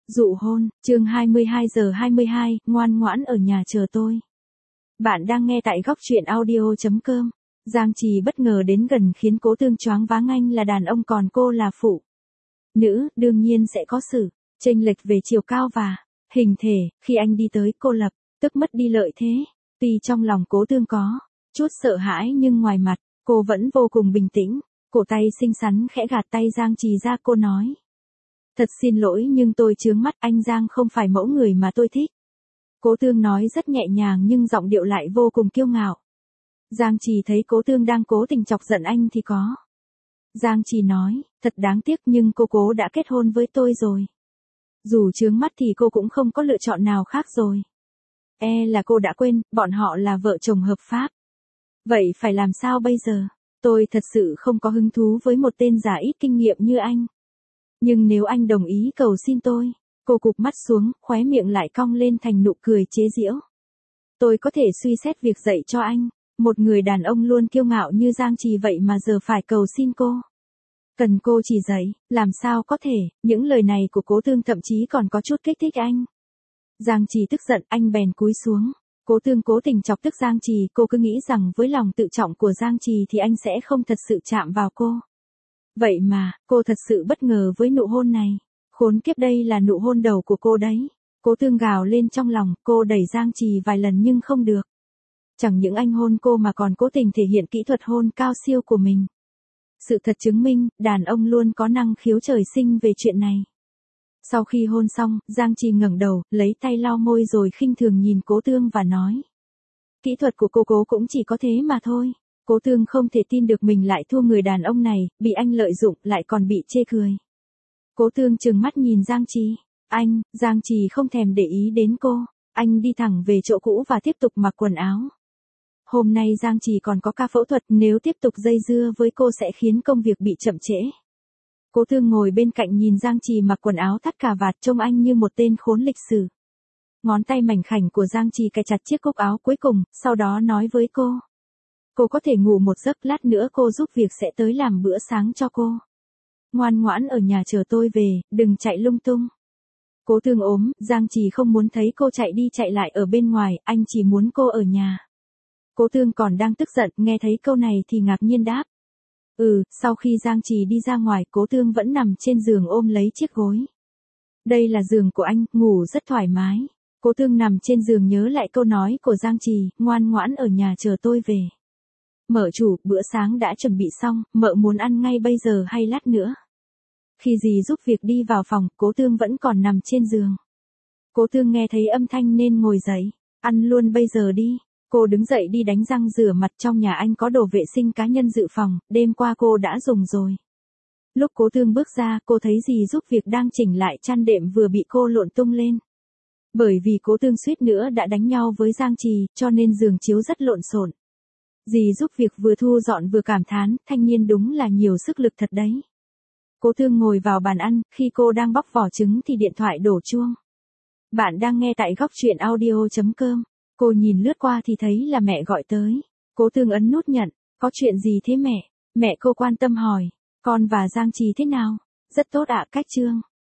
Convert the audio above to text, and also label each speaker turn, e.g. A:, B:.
A: Dụ hôn, chương 22:22, ngoan ngoãn ở nhà chờ tôi. Bạn đang nghe tại góc truyện audio.com. Giang Trì bất ngờ đến gần khiến Cố Tương choáng váng, anh là đàn ông còn cô là phụ nữ, đương nhiên sẽ có sự chênh lệch về chiều cao và hình thể. Khi anh đi tới, cô lập tức mất đi lợi thế. Tuy trong lòng Cố Tương có chút sợ hãi nhưng ngoài mặt, cô vẫn vô cùng bình tĩnh. Cổ tay xinh xắn khẽ gạt tay Giang Trì ra, cô nói: Thật xin lỗi nhưng tôi chướng mắt, anh Giang không phải mẫu người mà tôi thích. Cố Tương nói rất nhẹ nhàng nhưng giọng điệu lại vô cùng kiêu ngạo. Giang Trì thấy Cố Tương đang cố tình chọc giận anh thì có. Giang Trì nói, thật đáng tiếc nhưng cô đã kết hôn với tôi rồi. Dù chướng mắt thì cô cũng không có lựa chọn nào khác rồi. Là cô đã quên, bọn họ là vợ chồng hợp pháp. Vậy phải làm sao bây giờ? Tôi thật sự không có hứng thú với một tên già ít kinh nghiệm như anh. Nhưng nếu anh đồng ý cầu xin tôi, cô cụp mắt xuống, khóe miệng lại cong lên thành nụ cười chế giễu. Tôi có thể suy xét việc dạy cho anh, một người đàn ông luôn kiêu ngạo như Giang Trì vậy mà giờ phải cầu xin cô. Cần cô chỉ dạy, làm sao có thể, những lời này của Cố Tương thậm chí còn có chút kích thích anh. Giang Trì tức giận, anh bèn cúi xuống. Cố Tương cố tình chọc tức Giang Trì, cô cứ nghĩ rằng với lòng tự trọng của Giang Trì thì anh sẽ không thật sự chạm vào cô. Vậy mà, cô thật sự bất ngờ với nụ hôn này. Khốn kiếp, đây là nụ hôn đầu của cô đấy. Cố Tương gào lên trong lòng, cô đẩy Giang Trì vài lần nhưng không được. Chẳng những anh hôn cô mà còn cố tình thể hiện kỹ thuật hôn cao siêu của mình. Sự thật chứng minh, đàn ông luôn có năng khiếu trời sinh về chuyện này. Sau khi hôn xong, Giang Trì ngẩng đầu, lấy tay lau môi rồi khinh thường nhìn Cố Tương và nói: Kỹ thuật của cô cũng chỉ có thế mà thôi. Cố Tương không thể tin được mình lại thua người đàn ông này, bị anh lợi dụng lại còn bị chê cười. Cố Tương trừng mắt nhìn Giang Trì. Giang Trì không thèm để ý đến cô. Anh đi thẳng về chỗ cũ và tiếp tục mặc quần áo. Hôm nay Giang Trì còn có ca phẫu thuật, nếu tiếp tục dây dưa với cô sẽ khiến công việc bị chậm trễ. Cố Tương ngồi bên cạnh nhìn Giang Trì mặc quần áo thắt cà vạt, trông anh như một tên khốn lịch sử. Ngón tay mảnh khảnh của Giang Trì cài chặt chiếc cúc áo cuối cùng, sau đó nói với cô: Cô có thể ngủ một giấc, lát nữa cô giúp việc sẽ tới làm bữa sáng cho cô. Ngoan ngoãn ở nhà chờ tôi về, đừng chạy lung tung. Cố Tương ốm, Giang Trì không muốn thấy cô chạy đi chạy lại ở bên ngoài, anh chỉ muốn cô ở nhà. Cố Tương còn đang tức giận, nghe thấy câu này thì ngạc nhiên đáp: Sau khi Giang Trì đi ra ngoài, Cố Tương vẫn nằm trên giường ôm lấy chiếc gối. Đây là giường của anh, ngủ rất thoải mái. Cố Tương nằm trên giường nhớ lại câu nói của Giang Trì, ngoan ngoãn ở nhà chờ tôi về. Mợ chủ, bữa sáng đã chuẩn bị xong, mợ muốn ăn ngay bây giờ hay lát nữa? Khi dì giúp việc đi vào phòng, Cố Tương vẫn còn nằm trên giường. Cố Tương nghe thấy âm thanh nên ngồi dậy. Ăn luôn bây giờ đi. Cô đứng dậy đi đánh răng rửa mặt, trong nhà anh có đồ vệ sinh cá nhân dự phòng, đêm qua cô đã dùng rồi. Lúc Cố Tương bước ra, cô thấy dì giúp việc đang chỉnh lại chăn đệm vừa bị cô lộn tung lên. Bởi vì Cố Tương suýt nữa đã đánh nhau với Giang Trì, cho nên giường chiếu rất lộn xộn. Dì giúp việc vừa thu dọn vừa cảm thán, thanh niên đúng là nhiều sức lực thật đấy. Cố Tương ngồi vào bàn ăn, khi cô đang bóc vỏ trứng thì điện thoại đổ chuông. Bạn đang nghe tại góc truyện audio.com. Cô nhìn lướt qua thì thấy là mẹ gọi tới. Cố Tương ấn nút nhận. Có chuyện gì thế mẹ? Mẹ cô quan tâm hỏi. Con và Giang Trì thế nào? Rất tốt ạ, cách Trương.